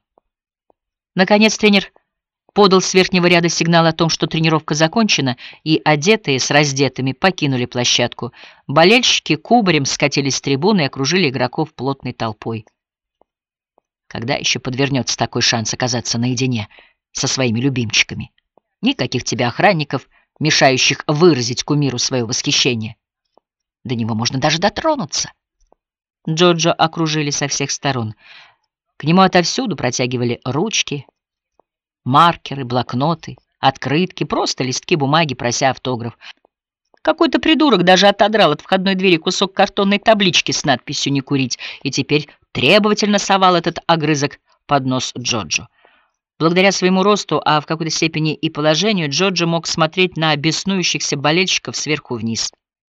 Наконец тренер подал с верхнего ряда сигнал о том, что тренировка закончена, и одетые с раздетыми покинули площадку. Болельщики кубарем скатились с трибуны и окружили игроков плотной толпой. Когда еще подвернется такой шанс оказаться наедине со своими любимчиками? Никаких тебе охранников, мешающих выразить кумиру свое восхищение. До него можно даже дотронуться. Джоджо окружили со всех сторон. К нему отовсюду протягивали ручки, маркеры, блокноты, открытки, просто листки бумаги, прося автограф. Какой-то придурок даже отодрал от входной двери кусок картонной таблички с надписью «Не курить» и теперь требовательно совал этот огрызок под нос Джоджо. Благодаря своему росту, а в какой-то степени и положению, Джоджо мог смотреть на беснующихся болельщиков сверху вниз.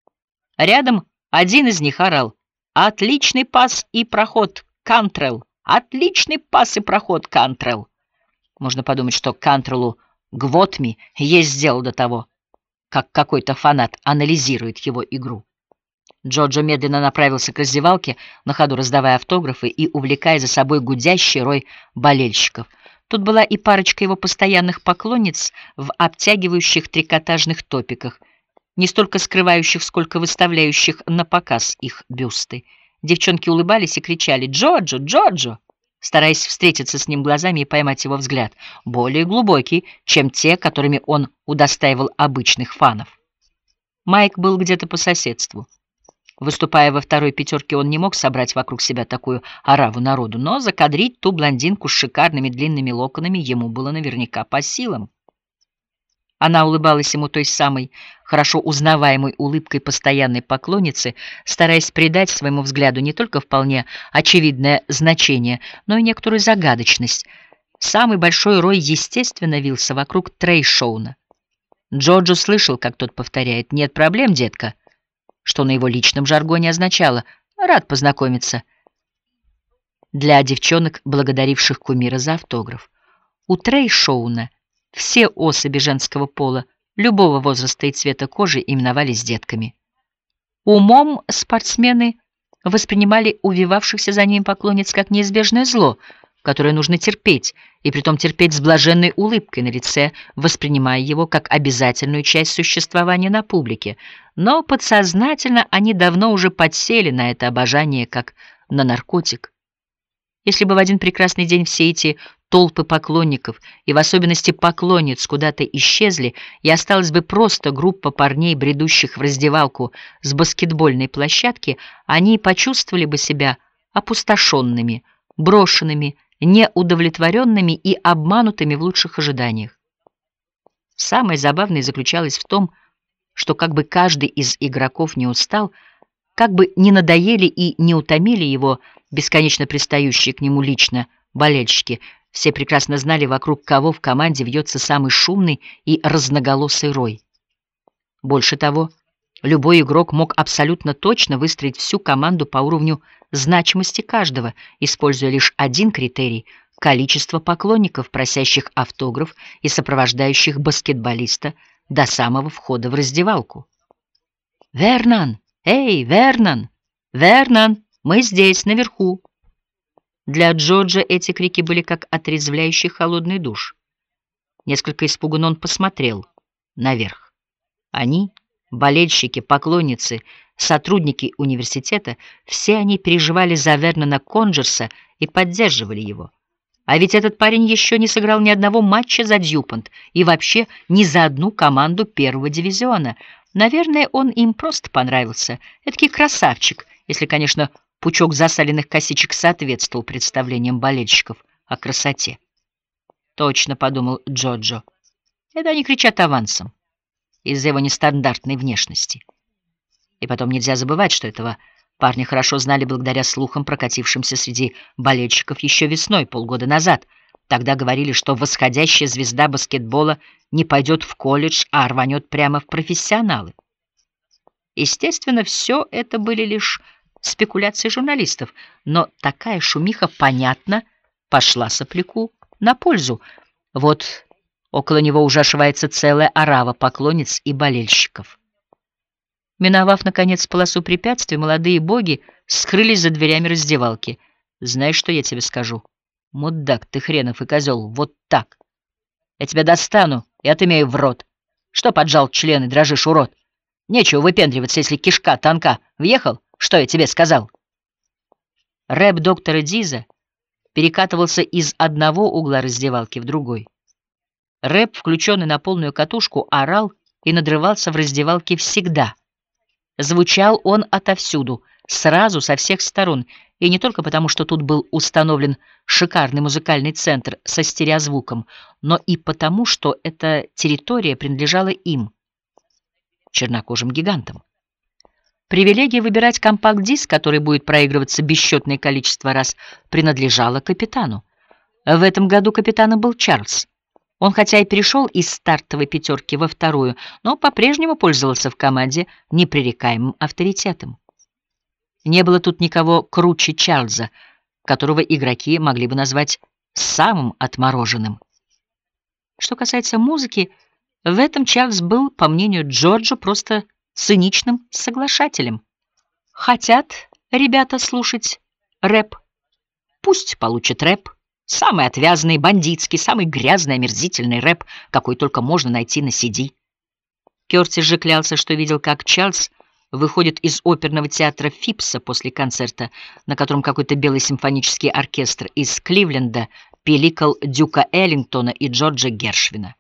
Рядом один из них орал: «Отличный пас и проход, Кантрелл! Отличный пас и проход, Кантрелл!» Можно подумать, что Кантреллу Гвотми есть сделал до того, как какой-то фанат анализирует его игру. Джоджо медленно направился к раздевалке, на ходу раздавая автографы и увлекая за собой гудящий рой болельщиков. Тут была и парочка его постоянных поклонниц в обтягивающих трикотажных топиках, не столько скрывающих, сколько выставляющих на показ их бюсты. Девчонки улыбались и кричали: «Джоджо! Джоджо!», стараясь встретиться с ним глазами и поймать его взгляд, более глубокий, чем те, которыми он удостаивал обычных фанов. Майк был где-то по соседству. Выступая во второй пятерке, он не мог собрать вокруг себя такую ораву народу, но закадрить ту блондинку с шикарными длинными локонами ему было наверняка по силам. Она улыбалась ему той самой хорошо узнаваемой улыбкой постоянной поклонницы, стараясь придать своему взгляду не только вполне очевидное значение, но и некоторую загадочность. Самый большой рой естественно вился вокруг Трейшоуна. Джоджо слышал, как тот повторяет: «Нет проблем, детка», что на его личном жаргоне означало «рад познакомиться» для девчонок, благодаривших кумира за автограф. У Трейшоуна все особи женского пола, любого возраста и цвета кожи, именовались детками. Умом спортсмены воспринимали увивавшихся за ним поклонниц как неизбежное зло, которое нужно терпеть, и притом терпеть с блаженной улыбкой на лице, воспринимая его как обязательную часть существования на публике. Но подсознательно они давно уже подсели на это обожание, как на наркотик. Если бы в один прекрасный день все эти толпы поклонников, и в особенности поклонниц, куда-то исчезли, и осталась бы просто группа парней, бредущих в раздевалку с баскетбольной площадки, они почувствовали бы себя опустошенными, брошенными, неудовлетворенными и обманутыми в лучших ожиданиях. Самое забавное заключалось в том, что как бы каждый из игроков не устал, как бы не надоели и не утомили его бесконечно пристающие к нему лично болельщики, все прекрасно знали, вокруг кого в команде вьется самый шумный и разноголосый рой. Больше того, любой игрок мог абсолютно точно выстроить всю команду по уровню значимости каждого, используя лишь один критерий — количество поклонников, просящих автограф и сопровождающих баскетболиста до самого входа в раздевалку. «Вернан! Эй, Вернан! Вернан! Мы здесь, наверху!» Для Джорджа эти крики были как отрезвляющий холодный душ. Несколько испуганно он посмотрел наверх. Они, болельщики, поклонницы, сотрудники университета, все они переживали за Вернона Конджерса и поддерживали его. А ведь этот парень еще не сыграл ни одного матча за Дьюпонт и вообще ни за одну команду первого дивизиона. Наверное, он им просто понравился. Эдакий красавчик, если, конечно, пучок засаленных косичек соответствовал представлениям болельщиков о красоте. «Точно», — подумал Джоджо, — «это они кричат авансом из-за его нестандартной внешности». И потом нельзя забывать, что этого парня хорошо знали благодаря слухам, прокатившимся среди болельщиков еще весной, полгода назад. Тогда говорили, что восходящая звезда баскетбола не пойдет в колледж, а рванет прямо в профессионалы. Естественно, все это были лишь спекуляции журналистов, но такая шумиха, понятно, пошла сопляку на пользу. Вот около него уже ошивается целая орава поклонниц и болельщиков. Миновав, наконец, полосу препятствий, молодые боги скрылись за дверями раздевалки. «Знаешь, что я тебе скажу? Мудак ты хренов и козел, вот так. Я тебя достану и отымею в рот. Что поджал члены, дрожишь, урод? Нечего выпендриваться, если кишка тонка. Въехал? Что я тебе сказал?» Рэп доктора Диза перекатывался из одного угла раздевалки в другой. Рэп, включенный на полную катушку, орал и надрывался в раздевалке всегда. Звучал он отовсюду, сразу, со всех сторон, и не только потому, что тут был установлен шикарный музыкальный центр со стереозвуком, но и потому, что эта территория принадлежала им, чернокожим гигантам. Привилегия выбирать компакт-диск, который будет проигрываться бесчетное количество раз, принадлежала капитану. В этом году капитаном был Чарльз. Он хотя и перешел из стартовой пятерки во вторую, но по-прежнему пользовался в команде непререкаемым авторитетом. Не было тут никого круче Чарльза, которого игроки могли бы назвать самым отмороженным. Что касается музыки, в этом Чарльз был, по мнению Джорджа, просто циничным соглашателем. Хотят ребята слушать рэп, пусть получат рэп. Самый отвязный, бандитский, самый грязный, омерзительный рэп, какой только можно найти на си ди. Кёртис же клялся, что видел, как Чарльз выходит из оперного театра Фипса после концерта, на котором какой-то белый симфонический оркестр из Кливленда пиликал Дюка Эллингтона и Джорджа Гершвина.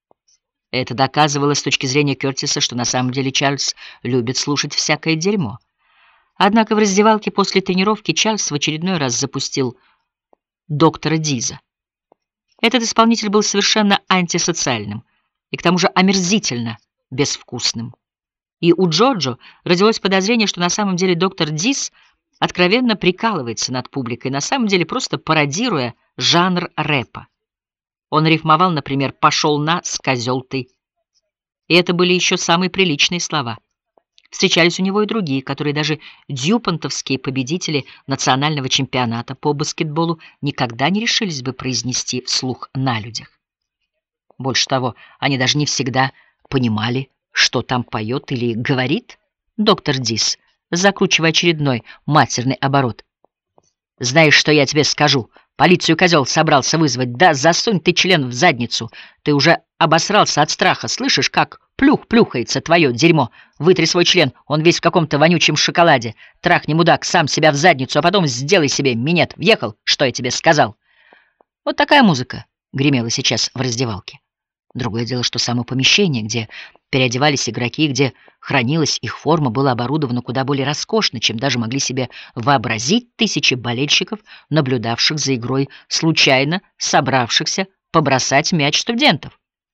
Это доказывало с точки зрения Кёртиса, что на самом деле Чарльз любит слушать всякое дерьмо. Однако в раздевалке после тренировки Чарльз в очередной раз запустил доктора Диза. Этот исполнитель был совершенно антисоциальным и к тому же омерзительно безвкусным. И у Джоджо родилось подозрение, что на самом деле доктор Диз откровенно прикалывается над публикой, на самом деле просто пародируя жанр рэпа. Он рифмовал, например, «пошел на с козел ты». И это были еще самые приличные слова. Встречались у него и другие, которые даже дьюпонтовские победители национального чемпионата по баскетболу никогда не решились бы произнести вслух на людях. Больше того, они даже не всегда понимали, что там поет или говорит доктор Диз, закручивая очередной матерный оборот. «Знаешь, что я тебе скажу? Полицию козел собрался вызвать. Да засунь ты член в задницу. Ты уже обосрался от страха. Слышишь, как плюх плюхается твое дерьмо? Вытри свой член, он весь в каком-то вонючем шоколаде. Трахни, мудак, сам себя в задницу, а потом сделай себе минет. Въехал, что я тебе сказал?» Вот такая музыка гремела сейчас в раздевалке. Другое дело, что само помещение, где переодевались игроки, где хранилась их форма, было оборудовано куда более роскошно, чем даже могли себе вообразить тысячи болельщиков, наблюдавших за игрой случайно собравшихся побросать мяч студентов.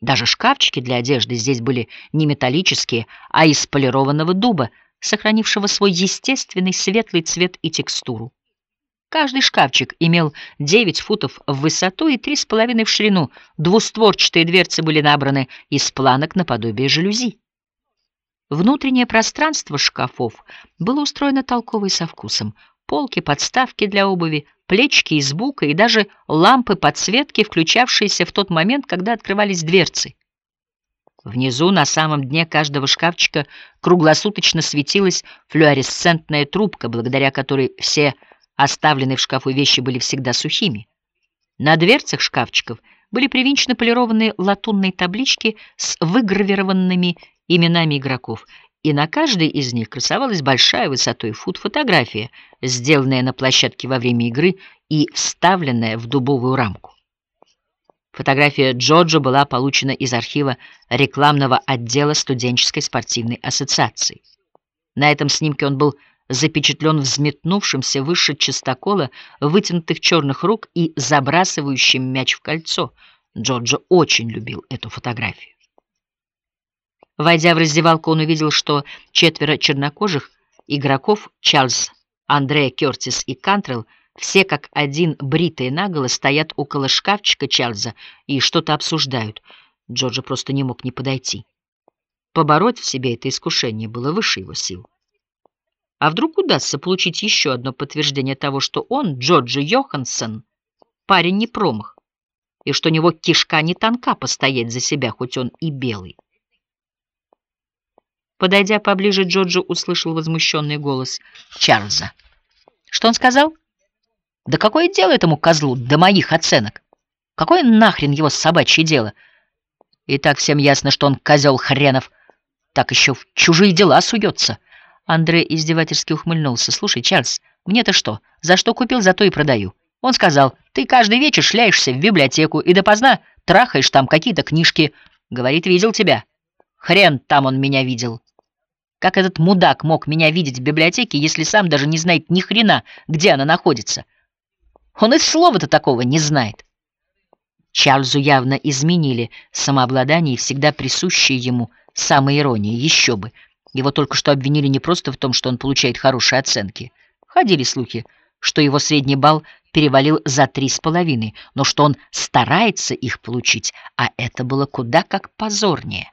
Даже шкафчики для одежды здесь были не металлические, а из полированного дуба, сохранившего свой естественный светлый цвет и текстуру. Каждый шкафчик имел девять футов в высоту и три с половиной в ширину. Двустворчатые дверцы были набраны из планок наподобие жалюзи. Внутреннее пространство шкафов было устроено толково и со вкусом. Полки, подставки для обуви, плечики из бука и даже лампы-подсветки, включавшиеся в тот момент, когда открывались дверцы. Внизу, на самом дне каждого шкафчика, круглосуточно светилась флуоресцентная трубка, благодаря которой все оставленные в шкафу вещи были всегда сухими. На дверцах шкафчиков были привинчены полированные латунные таблички с выгравированными именами игроков, и на каждой из них красовалась большая высотой фут фотография, сделанная на площадке во время игры и вставленная в дубовую рамку. Фотография Джоджо была получена из архива рекламного отдела студенческой спортивной ассоциации. На этом снимке он был запечатлен взметнувшимся выше частокола вытянутых черных рук и забрасывающим мяч в кольцо. Джоджо очень любил эту фотографию. Войдя в раздевалку, он увидел, что четверо чернокожих игроков — Чарльз, Андре, Кертис и Кантрелл, все как один бритые наголо, стоят около шкафчика Чарльза и что-то обсуждают. Джоджо просто не мог не подойти. Побороть в себе это искушение было выше его сил. А вдруг удастся получить еще одно подтверждение того, что он, Джоджо Йоханссон, парень не промах, и что у него кишка не тонка постоять за себя, хоть он и белый. Подойдя поближе, Джоджо услышал возмущенный голос Чарльза. Что он сказал? Да какое дело этому козлу до моих оценок? Какое нахрен его собачье дело? И так всем ясно, что он козел хренов, так еще в чужие дела суется. Андре издевательски ухмыльнулся. Слушай, Чарльз, мне-то что? За что купил, за то и продаю. Он сказал, ты каждый вечер шляешься в библиотеку и допоздна трахаешь там какие-то книжки. Говорит, видел тебя. Хрен там он меня видел. Как этот мудак мог меня видеть в библиотеке, если сам даже не знает ни хрена, где она находится? Он и слова-то такого не знает. Чарльзу явно изменили самообладание и всегда присущие ему самоирония. Еще бы. Его только что обвинили не просто в том, что он получает хорошие оценки. Ходили слухи, что его средний балл перевалил за три с половиной, но что он старается их получить, а это было куда как позорнее.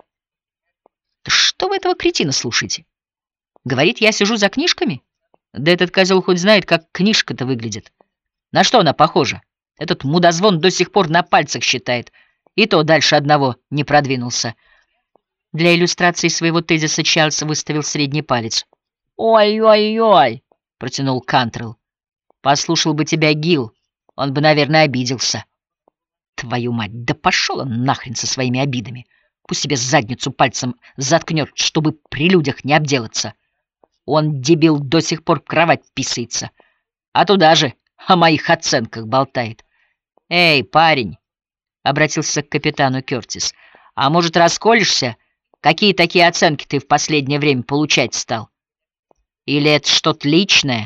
Что вы этого кретина слушаете? Говорит, я сижу за книжками? Да этот козел хоть знает, как книжка-то выглядит. На что она похожа? Этот мудозвон до сих пор на пальцах считает. И то дальше одного не продвинулся. Для иллюстрации своего тезиса Чарльз выставил средний палец. «Ой-ой-ой!» — протянул Кантрелл. «Послушал бы тебя Гил, он бы, наверное, обиделся». «Твою мать, да пошел он нахрен со своими обидами! Пусть себе задницу пальцем заткнет, чтобы при людях не обделаться. Он, дебил, до сих пор в кровать писается, а туда же о моих оценках болтает». «Эй, парень!» — обратился к капитану Кертис. «А может, расколешься? Какие такие оценки ты в последнее время получать стал? Или это что-то личное?»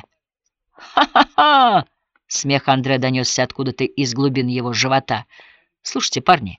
«Ха-ха-ха!» — смех Андре донесся откуда-то из глубин его живота. «Слушайте, парни,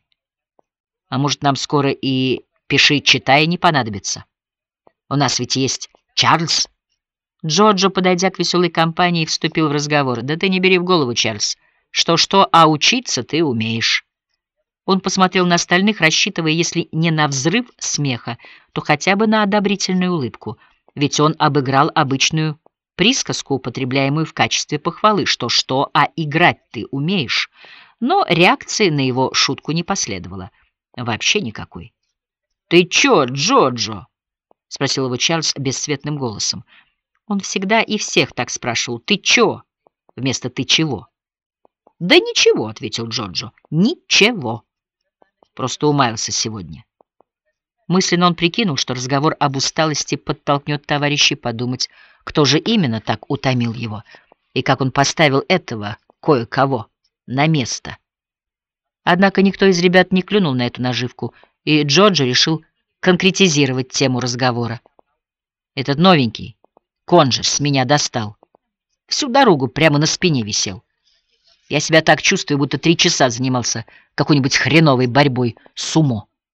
а может, нам скоро и пиши-читай не понадобится? У нас ведь есть Чарльз». Джоджо, подойдя к веселой компании, вступил в разговор. «Да ты не бери в голову, Чарльз. Что-что, а учиться ты умеешь». Он посмотрел на остальных, рассчитывая, если не на взрыв смеха, то хотя бы на одобрительную улыбку. Ведь он обыграл обычную присказку, употребляемую в качестве похвалы. Что-что, а играть ты умеешь. Но реакции на его шутку не последовало. Вообще никакой. «Ты чё, Джоджо?» — спросил его Чарльз бесцветным голосом. Он всегда и всех так спрашивал. «Ты чё?» вместо «ты чего?» «Да ничего», — ответил Джоджо. «Ничего. Просто умаялся сегодня». Мысленно он прикинул, что разговор об усталости подтолкнет товарищей подумать, кто же именно так утомил его, и как он поставил этого кое-кого на место. Однако никто из ребят не клюнул на эту наживку, и Джоджо решил конкретизировать тему разговора. «Этот новенький, Конжер, с меня достал. Всю дорогу прямо на спине висел. Я себя так чувствую, будто три часа занимался какой-нибудь хреновой борьбой с сумо.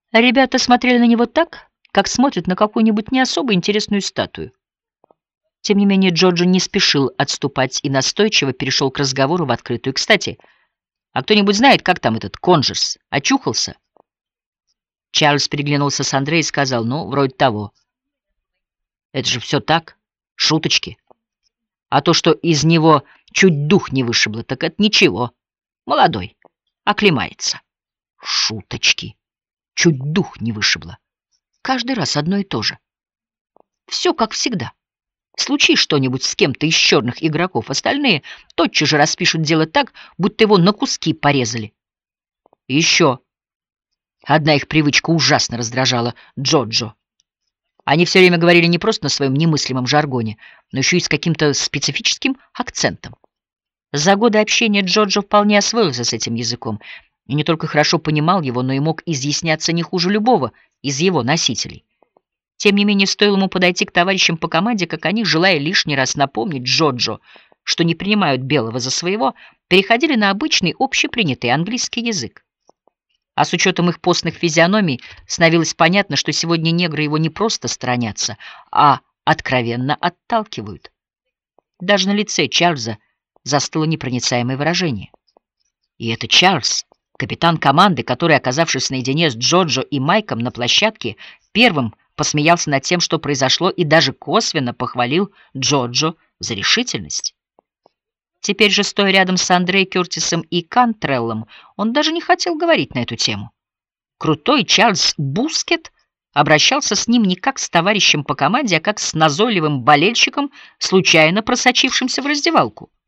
Ребята смотрели на него так, как смотрят на какую-нибудь не особо интересную статую. Тем не менее, Джорджо не спешил отступать и настойчиво перешел к разговору в открытую. «Кстати, а кто-нибудь знает, как там этот Конжерс? Очухался?» Чарльз переглянулся с Андре и сказал: «Ну, вроде того. Это же все так, шуточки. А то, что из него чуть дух не вышибло, так это ничего. Молодой, оклемается». Шуточки. Чуть дух не вышибло. Каждый раз одно и то же. Все как всегда. Случись что-нибудь с кем-то из черных игроков, остальные тотчас же распишут дело так, будто его на куски порезали. И еще одна их привычка ужасно раздражала Джоджо. Они все время говорили не просто на своем немыслимом жаргоне, но еще и с каким-то специфическим акцентом. За годы общения Джоджо вполне освоился с этим языком, и не только хорошо понимал его, но и мог изъясняться не хуже любого из его носителей. Тем не менее, стоило ему подойти к товарищам по команде, как они, желая лишний раз напомнить Джоджо, что не принимают белого за своего, переходили на обычный общепринятый английский язык. А с учетом их постных физиономий становилось понятно, что сегодня негры его не просто сторонятся, а откровенно отталкивают. Даже на лице Чарльза застыло непроницаемое выражение. И это Чарльз, капитан команды, который, оказавшись наедине с Джоджо и Майком на площадке, первым посмеялся над тем, что произошло, и даже косвенно похвалил Джоджо за решительность. Теперь же, стоя рядом с Андре Кёртисом и Кантреллом, он даже не хотел говорить на эту тему. Крутой Чарльз Бускетт обращался с ним не как с товарищем по команде, а как с назойливым болельщиком, случайно просочившимся в раздевалку.